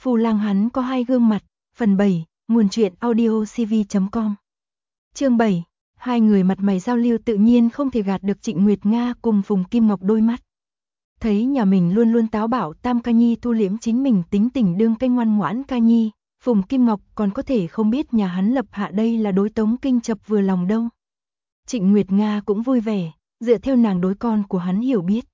Phù Lang hắn có hai gương mặt, phần 7, nguồn truyện audiocv.com. Chương 7, hai người mặt mày giao lưu tự nhiên không thể gạt được Trịnh Nguyệt Nga cùng Phùng Kim Ngọc đôi mắt. Thấy nhà mình luôn luôn táo bạo Tam Ca Nhi thu liễm chính mình tính tình đương cái ngoan ngoãn Ca Nhi, Phùng Kim Ngọc còn có thể không biết nhà hắn Lập Hạ đây là đối Tống Kinh Chập vừa lòng đâu. Trịnh Nguyệt Nga cũng vui vẻ, dựa theo nàng đối con của hắn hiểu biết.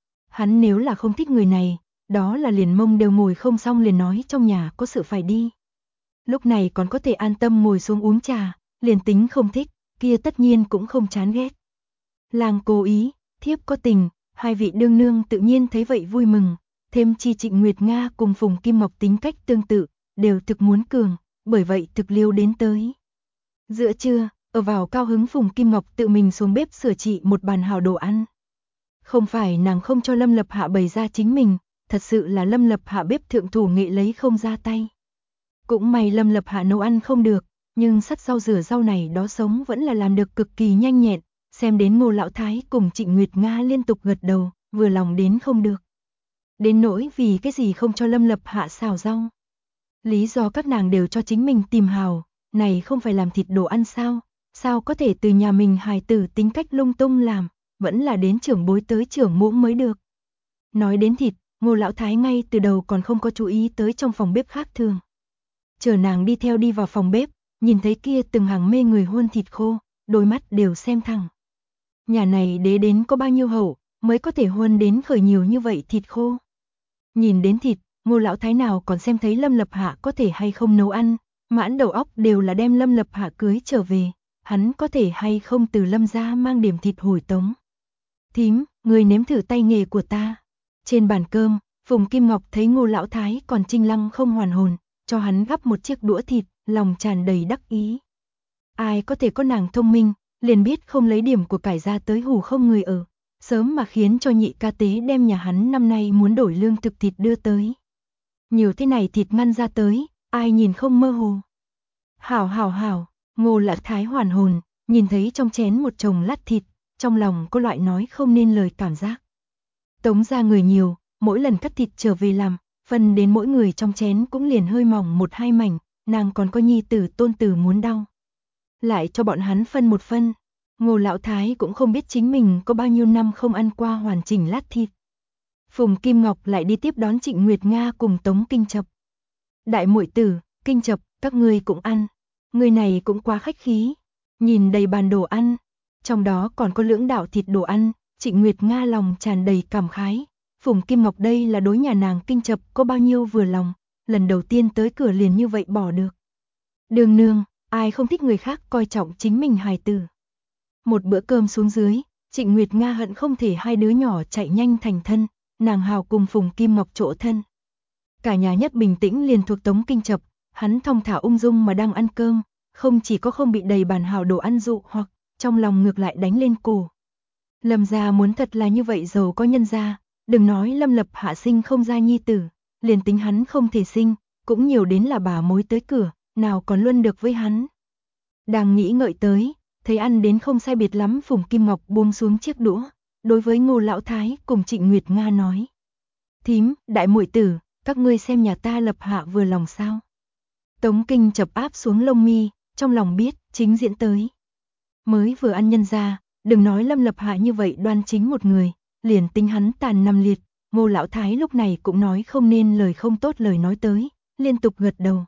Hắn nếu là không thích người này, đó là liền mông đều ngồi không xong liền nói trong nhà có sự phải đi. Lúc này còn có thể an tâm ngồi xuống uống trà, liền tính không thích, kia tất nhiên cũng không chán ghét. Lang cố ý, thiếp có tình, hai vị đương nương tự nhiên thấy vậy vui mừng, thêm chi Trịnh Nguyệt Nga cùng Phùng Kim Ngọc tính cách tương tự, đều thực muốn cường, bởi vậy thực liêu đến tới. Giữa trưa, ở vào cao hứng Phùng Kim Ngọc tự mình xuống bếp sửa trị một bàn hào đồ ăn. Không phải nàng không cho Lâm Lập Hạ bày ra chính mình, thật sự là Lâm Lập Hạ bếp thượng thủ nghệ lấy không ra tay. Cũng may Lâm Lập Hạ nấu ăn không được, nhưng sắt rau rửa rau này đó sống vẫn là làm được cực kỳ nhanh nhẹn, xem đến Ngô Lão Thái cùng Trịnh Nguyệt Nga liên tục gật đầu, vừa lòng đến không được. Đến nỗi vì cái gì không cho Lâm Lập Hạ xào rau. Lý do các nàng đều cho chính mình tìm hào, này không phải làm thịt đồ ăn sao, sao có thể từ nhà mình hài tử tính cách lung tung làm, vẫn là đến trưởng bối tới trưởng muỗng mới được. Nói đến thịt, Ngô Lão Thái ngay từ đầu còn không có chú ý tới trong phòng bếp khác thường. Chờ nàng đi theo đi vào phòng bếp, nhìn thấy kia từng hàng mê người huân thịt khô, đôi mắt đều xem thẳng. Nhà này đế đến có bao nhiêu hậu, mới có thể huân đến khởi nhiều như vậy thịt khô. Nhìn đến thịt, Ngô Lão Thái nào còn xem thấy Lâm Lập Hạ có thể hay không nấu ăn, mãn đầu óc đều là đem Lâm Lập Hạ cưới trở về, hắn có thể hay không từ Lâm gia mang điểm thịt hồi tống. Thím, người nếm thử tay nghề của ta. Trên bàn cơm, Phùng Kim Ngọc thấy Ngô Lão Thái còn trinh lăng không hoàn hồn, cho hắn gắp một chiếc đũa thịt, lòng tràn đầy đắc ý. Ai có thể có nàng thông minh, liền biết không lấy điểm của cải ra tới hù không người ở, sớm mà khiến cho nhị ca tế đem nhà hắn năm nay muốn đổi lương thực thịt đưa tới. Nhiều thế này thịt ngăn ra tới, ai nhìn không mơ hồ. Hảo, Ngô Lão Thái hoàn hồn, nhìn thấy trong chén một chồng lát thịt, trong lòng có loại nói không nên lời cảm giác. Tống ra người nhiều, mỗi lần cắt thịt trở về làm, phần đến mỗi người trong chén cũng liền hơi mỏng một hai mảnh, nàng còn có nhi tử tôn tử muốn đau. Lại cho bọn hắn phân một phân, Ngô Lão Thái cũng không biết chính mình có bao nhiêu năm không ăn qua hoàn chỉnh lát thịt. Phùng Kim Ngọc lại đi tiếp đón Trịnh Nguyệt Nga cùng Tống Kinh Chập. Đại muội tử, Kinh Chập, các ngươi cũng ăn. Người này cũng quá khách khí. Nhìn đầy bàn đồ ăn, trong đó còn có lưỡng đạo thịt đồ ăn, Trịnh Nguyệt Nga lòng tràn đầy cảm khái. Phùng Kim Ngọc đây là đối nhà nàng Kinh Chập có bao nhiêu vừa lòng, lần đầu tiên tới cửa liền như vậy bỏ được. Đường nương, ai không thích người khác coi trọng chính mình hài tử. Một bữa cơm xuống dưới, Trịnh Nguyệt Nga hận không thể hai đứa nhỏ chạy nhanh thành thân, nàng hào cùng Phùng Kim Ngọc chỗ thân. Cả nhà nhất bình tĩnh liền thuộc Tống Kinh Chập, hắn thong thả ung dung mà đang ăn cơm, không chỉ có không bị đầy bàn hào đồ ăn dụ hoặc trong lòng ngược lại đánh lên cổ. Lâm gia muốn thật là như vậy giàu có nhân gia, đừng nói Lâm Lập Hạ sinh không ra nhi tử, liền tính hắn không thể sinh, cũng nhiều đến là bà mối tới cửa, nào còn luân được với hắn. Đang nghĩ ngợi tới, thấy ăn đến không sai biệt lắm Phùng Kim Ngọc buông xuống chiếc đũa, đối với Ngô Lão Thái cùng Trịnh Nguyệt Nga nói. Thím, đại muội tử, các ngươi xem nhà ta Lập Hạ vừa lòng sao. Tống Kinh Chập áp xuống lông mi, trong lòng biết, chính diễn tới. Mới vừa ăn nhân ra, đừng nói Lâm Lập Hạ như vậy đoan chính một người, liền tính hắn tàn nằm liệt, Ngô Lão Thái lúc này cũng nói không nên lời không tốt lời nói tới, liên tục gật đầu.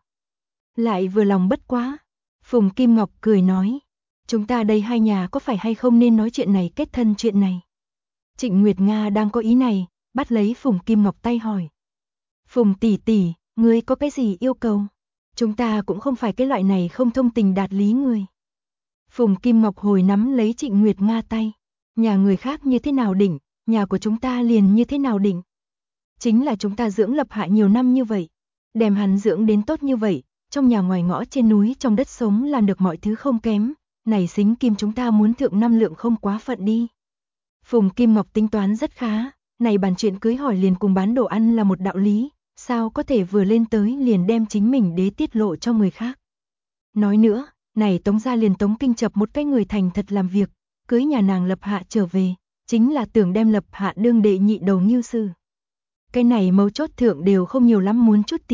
Lại vừa lòng bất quá. Phùng Kim Ngọc cười nói, chúng ta đây hai nhà có phải hay không nên nói chuyện này kết thân chuyện này. Trịnh Nguyệt Nga đang có ý này, bắt lấy Phùng Kim Ngọc tay hỏi. Phùng tỷ tỷ, ngươi có cái gì yêu cầu? Chúng ta cũng không phải cái loại này không thông tình đạt lý người. Phùng Kim Ngọc hồi nắm lấy Trịnh Nguyệt Nga tay. Nhà người khác như thế nào định, nhà của chúng ta liền như thế nào định. Chính là chúng ta dưỡng Lập Hạ nhiều năm như vậy, đem hắn dưỡng đến tốt như vậy, trong nhà ngoài ngõ trên núi trong đất sống làm được mọi thứ không kém, này xính kim chúng ta muốn thượng năm lượng không quá phận đi. Phùng Kim Ngọc tính toán rất khá, này bàn chuyện cưới hỏi liền cùng bán đồ ăn là một đạo lý, sao có thể vừa lên tới liền đem chính mình đế tiết lộ cho người khác. Nói nữa, này Tống gia liền Tống Kinh Chập một cái người thành thật làm việc, cưới nhà nàng Lập Hạ trở về, chính là tưởng đem Lập Hạ đương đệ nhị đầu ngưu sư. Cái này mấu chốt thượng đều không nhiều lắm muốn chút tiền,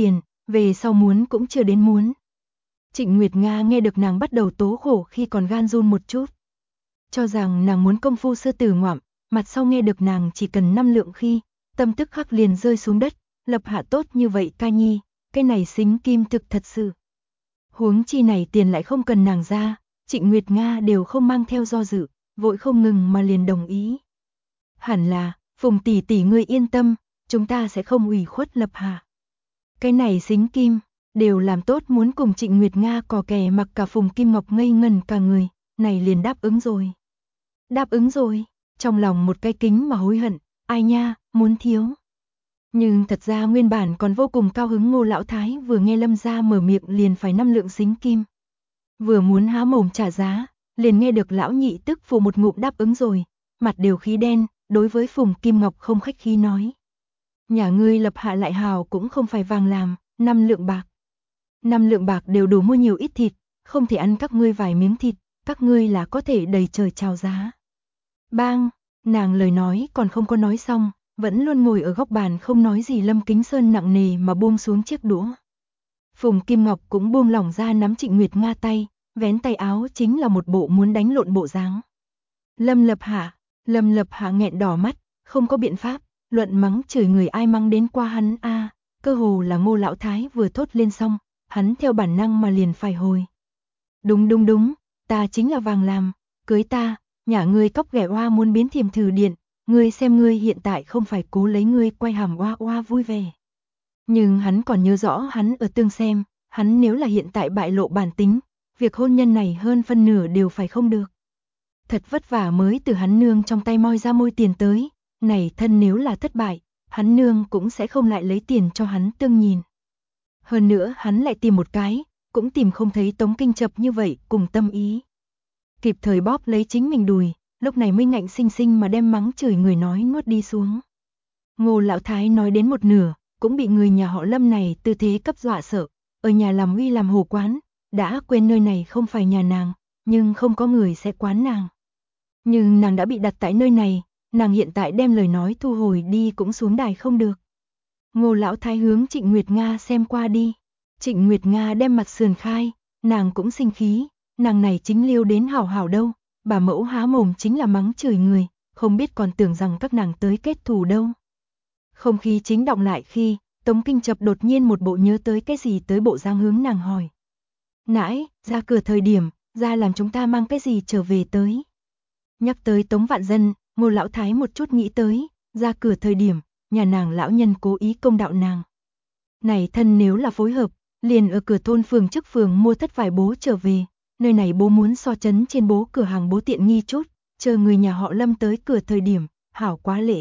về sau muốn cũng chưa đến muốn. Trịnh Nguyệt Nga nghe được nàng bắt đầu tố khổ khi còn gan run một chút. Cho rằng nàng muốn công phu sư tử ngoạm, mặt sau nghe được nàng chỉ cần 5 lượng khi, tâm tức khắc liền rơi xuống đất, Lập Hạ tốt như vậy ca nhi, cái này xính kim thực thật sự. Huống chi này tiền lại không cần nàng ra, Trịnh Nguyệt Nga đều không mang theo do dự, vội không ngừng mà liền đồng ý. Hẳn là, Phùng tỷ tỷ ngươi yên tâm, chúng ta sẽ không ủy khuất Lập Hạ. Cái này xính kim, đều làm tốt muốn cùng Trịnh Nguyệt Nga cò kè mặc cả Phùng Kim Ngọc ngây ngần cả người, này liền đáp ứng rồi. Đáp ứng rồi, trong lòng một cái kính mà hối hận, ai nha, muốn thiếu. Nhưng thật ra nguyên bản còn vô cùng cao hứng Ngô Lão Thái vừa nghe Lâm gia mở miệng liền phải 5 lượng xính kim. Vừa muốn há mồm trả giá, liền nghe được lão nhị tức phụ một ngụm đáp ứng rồi, mặt đều khí đen, đối với Phùng Kim Ngọc không khách khí nói. Nhà ngươi Lập Hạ lại hào cũng không phải vàng làm, 5 lượng bạc. 5 lượng bạc đều đủ mua nhiều ít thịt, không thể ăn các ngươi vài miếng thịt, các ngươi là có thể đầy trời chào giá. Bang, nàng lời nói còn không có nói xong, vẫn luôn ngồi ở góc bàn không nói gì Lâm Kính Sơn nặng nề mà buông xuống chiếc đũa. Phùng Kim Ngọc cũng buông lỏng ra nắm Trịnh Nguyệt Nga tay, vén tay áo chính là một bộ muốn đánh lộn bộ dáng. Lâm Lập Hạ nghẹn đỏ mắt, không có biện pháp, luận mắng chửi người ai mắng đến qua hắn a, cơ hồ là Ngô Lão Thái vừa thốt lên xong, hắn theo bản năng mà liền phải hồi. Đúng, ta chính là vàng làm, cưới ta, nhà ngươi cóc ghẻ oa muốn biến thiềm thử điện, ngươi xem ngươi hiện tại không phải cố lấy ngươi quay hàm oa oa vui vẻ. Nhưng hắn còn nhớ rõ hắn ở tương xem, hắn nếu là hiện tại bại lộ bản tính, việc hôn nhân này hơn phân nửa đều phải không được. Thật vất vả mới từ hắn nương trong tay moi ra môi tiền tới, này thân nếu là thất bại, hắn nương cũng sẽ không lại lấy tiền cho hắn tương nhìn. Hơn nữa hắn lại tìm một cái, cũng tìm không thấy Tống Kinh Chập như vậy cùng tâm ý. Kịp thời bóp lấy chính mình đùi, lúc này mới ngạnh sinh sinh mà đem mắng chửi người nói nuốt đi xuống. Ngô Lão Thái nói đến một nửa, cũng bị người nhà họ Lâm này tư thế cấp dọa sợ, ở nhà làm uy làm hồ quán, đã quên nơi này không phải nhà nàng, nhưng không có người sẽ quán nàng. Nhưng nàng đã bị đặt tại nơi này, nàng hiện tại đem lời nói thu hồi đi cũng xuống đài không được. Ngô Lão Thái hướng Trịnh Nguyệt Nga xem qua đi. Trịnh Nguyệt Nga đem mặt sườn khai, nàng cũng sinh khí, nàng này chính liêu đến hảo hảo đâu, bà mẫu há mồm chính là mắng chửi người, không biết còn tưởng rằng các nàng tới kết thù đâu. Không khí chính động lại khi, Tống Kinh Chập đột nhiên một bộ nhớ tới cái gì tới bộ dáng hướng nàng hỏi. Nãi, ra cửa thời điểm, ra làm chúng ta mang cái gì trở về tới. Nhắc tới Tống Vạn Dân, Ngô Lão Thái một chút nghĩ tới, ra cửa thời điểm, nhà nàng lão nhân cố ý công đạo nàng. Này thân nếu là phối hợp, liền ở cửa thôn phường trước phường mua thất vải bố trở về, nơi này bố muốn so chấn trên bố cửa hàng bố tiện nghi chút, chờ người nhà họ Lâm tới cửa thời điểm, hảo quá lễ.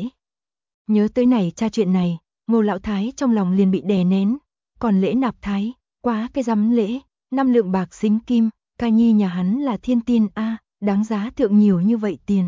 Nhớ tới này tra chuyện này, Ngô Lão Thái trong lòng liền bị đè nén, còn lễ nạp thái, quá cái rắm lễ, 5 lượng bạc xính kim, ca nhi nhà hắn là thiên tiên a, đáng giá thượng nhiều như vậy tiền.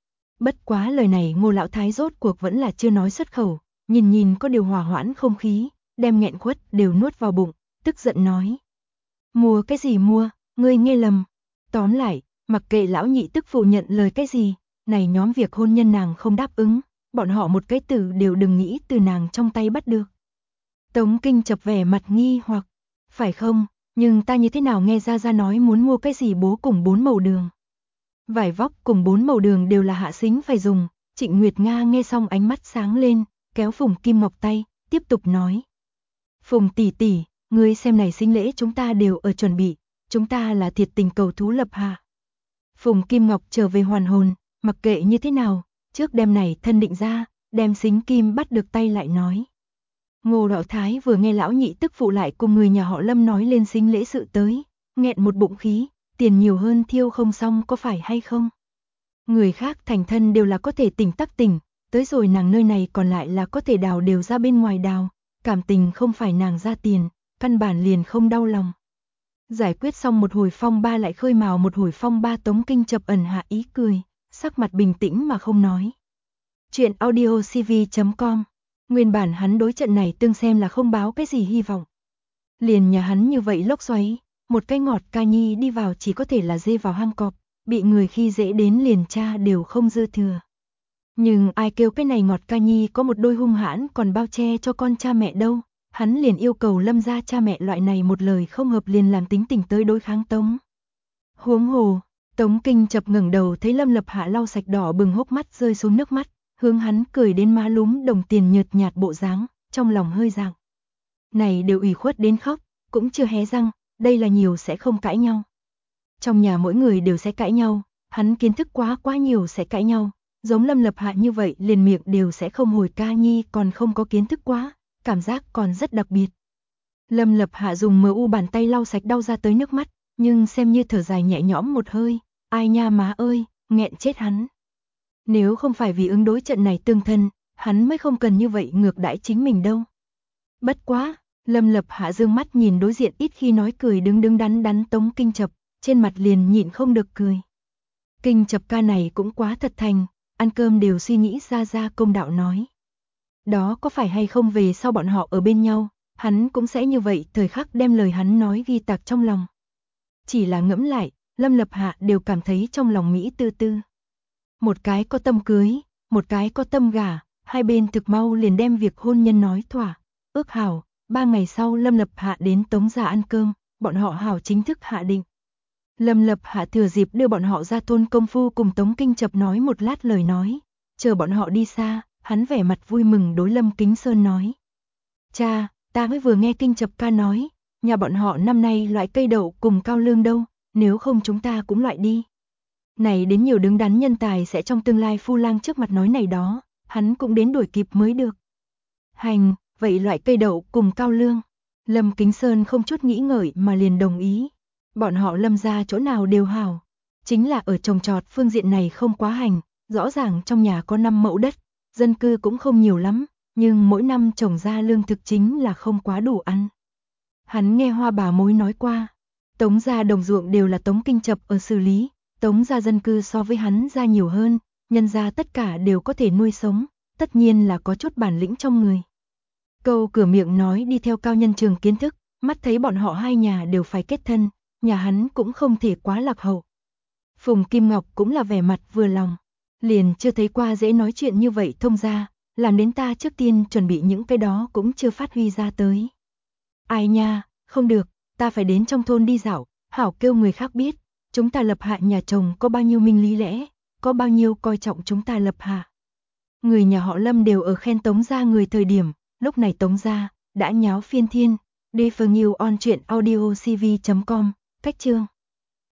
Bất quá lời này Ngô Lão Thái rốt cuộc vẫn là chưa nói xuất khẩu, nhìn có điều hòa hoãn không khí, đem nghẹn khuất đều nuốt vào bụng, tức giận nói. Mua cái gì mua, ngươi nghe lầm. Tóm lại, mặc kệ lão nhị tức phụ nhận lời cái gì, này nhóm việc hôn nhân nàng không đáp ứng, bọn họ một cái từ đều đừng nghĩ từ nàng trong tay bắt được. Tống Kinh Chập vẻ mặt nghi hoặc, phải không, nhưng ta như thế nào nghe ra nói muốn mua cái gì bố cùng 4 màu đường. Vải vóc cùng 4 màu đường đều là hạ xính phải dùng, Trịnh Nguyệt Nga nghe xong ánh mắt sáng lên, kéo Phùng Kim Ngọc tay, tiếp tục nói. Phùng tỷ tỷ, ngươi xem này sinh lễ chúng ta đều ở chuẩn bị, chúng ta là thiệt tình cầu thú Lập Hạ. Phùng Kim Ngọc trở về hoàn hồn, mặc kệ như thế nào, trước đêm này thân định ra, đem xính kim bắt được tay lại nói. Ngô Lão Thái vừa nghe lão nhị tức phụ lại cùng người nhà họ Lâm nói lên xính lễ sự tới, nghẹn một bụng khí, tiền nhiều hơn thiêu không xong có phải hay không? Người khác thành thân đều là có thể tỉnh tắc tỉnh, tới rồi nàng nơi này còn lại là có thể đào đều ra bên ngoài đào, cảm tình không phải nàng ra tiền, căn bản liền không đau lòng. Giải quyết xong một hồi phong ba lại khơi mào một hồi phong ba, Tống Kinh Chập ẩn hạ ý cười, sắc mặt bình tĩnh mà không nói. Chuyện audio cv.com. Nguyên bản hắn đối trận này tương xem là không báo cái gì hy vọng. Liền nhà hắn như vậy lốc xoáy, một cái ngọt ca nhi đi vào chỉ có thể là dê vào hang cọp, bị người khi dễ đến liền cha đều không dư thừa. Nhưng ai kêu cái này ngọt ca nhi có một đôi hung hãn còn bao che cho con cha mẹ đâu, hắn liền yêu cầu Lâm gia cha mẹ loại này một lời không hợp liền làm tính tình tới đối kháng Tống. Huống hồ, Tống Kinh Chập ngẩng đầu thấy Lâm Lập Hạ lau sạch đỏ bừng hốc mắt rơi xuống nước mắt, hướng hắn cười đến má lúm đồng tiền nhợt nhạt bộ dáng, trong lòng hơi rạng. Này đều ủy khuất đến khóc, cũng chưa hé răng, đây là nhiều sẽ không cãi nhau. Trong nhà mỗi người đều sẽ cãi nhau, hắn kiến thức quá nhiều sẽ cãi nhau, giống Lâm Lập Hạ như vậy liền miệng đều sẽ không hồi ca nhi còn không có kiến thức quá, cảm giác còn rất đặc biệt. Lâm Lập Hạ dùng MU bàn tay lau sạch đau ra tới nước mắt, nhưng xem như thở dài nhẹ nhõm một hơi, ai nha má ơi, nghẹn chết hắn. Nếu không phải vì ứng đối trận này tương thân, hắn mới không cần như vậy ngược đãi chính mình đâu. Bất quá, Lâm Lập Hạ dương mắt nhìn đối diện ít khi nói cười đứng đắn đắn Tống Kinh Chập, trên mặt liền nhịn không được cười. Kinh Chập ca này cũng quá thật thành, ăn cơm đều suy nghĩ ra công đạo nói. Đó có phải hay không về sau bọn họ ở bên nhau, hắn cũng sẽ như vậy thời khắc đem lời hắn nói ghi tạc trong lòng. Chỉ là ngẫm lại, Lâm Lập Hạ đều cảm thấy trong lòng nghĩ tư tư. Một cái có tâm cưới, một cái có tâm gả, hai bên thực mau liền đem việc hôn nhân nói thỏa, ước hảo, 3 ngày sau Lâm Lập Hạ đến Tống gia ăn cơm, bọn họ hảo chính thức hạ định. Lâm Lập Hạ thừa dịp đưa bọn họ ra thôn công phu cùng Tống Kinh Chập nói một lát lời nói, chờ bọn họ đi xa, hắn vẻ mặt vui mừng đối Lâm Kính Sơn nói. Cha, ta mới vừa nghe Kinh Chập ca nói, nhà bọn họ năm nay loại cây đậu cùng cao lương đâu, nếu không chúng ta cũng loại đi. Này đến nhiều đứng đắn nhân tài sẽ trong tương lai phu lang trước mặt nói này đó, hắn cũng đến đuổi kịp mới được. Hành, vậy loại cây đậu cùng cao lương. Lâm Kính Sơn không chút nghĩ ngợi mà liền đồng ý. Bọn họ Lâm gia chỗ nào đều hảo. Chính là ở trồng trọt phương diện này không quá hành, rõ ràng trong nhà có 5 mẫu đất, dân cư cũng không nhiều lắm, nhưng mỗi năm trồng ra lương thực chính là không quá đủ ăn. Hắn nghe Hoa bà mối nói qua, Tống gia đồng ruộng đều là Tống Kinh Chập ở xử lý, Tống gia dân cư so với hắn gia nhiều hơn, nhân gia tất cả đều có thể nuôi sống, tất nhiên là có chút bản lĩnh trong người. Câu cửa miệng nói đi theo cao nhân trường kiến thức, mắt thấy bọn họ hai nhà đều phải kết thân, nhà hắn cũng không thể quá lạc hậu. Phùng Kim Ngọc cũng là vẻ mặt vừa lòng, liền chưa thấy qua dễ nói chuyện như vậy thông ra, làm đến ta trước tiên chuẩn bị những cái đó cũng chưa phát huy ra tới. Ai nha, không được, ta phải đến trong thôn đi dạo, hảo kêu người khác biết, chúng ta Lập Hạ nhà chồng có bao nhiêu minh lý lẽ, có bao nhiêu coi trọng chúng ta Lập Hạ. Người nhà họ Lâm đều ở khen Tống gia người thời điểm, lúc này Tống gia đã nháo phiên thiên. Đi phần nhiều on truyện audiocv.com, cách chương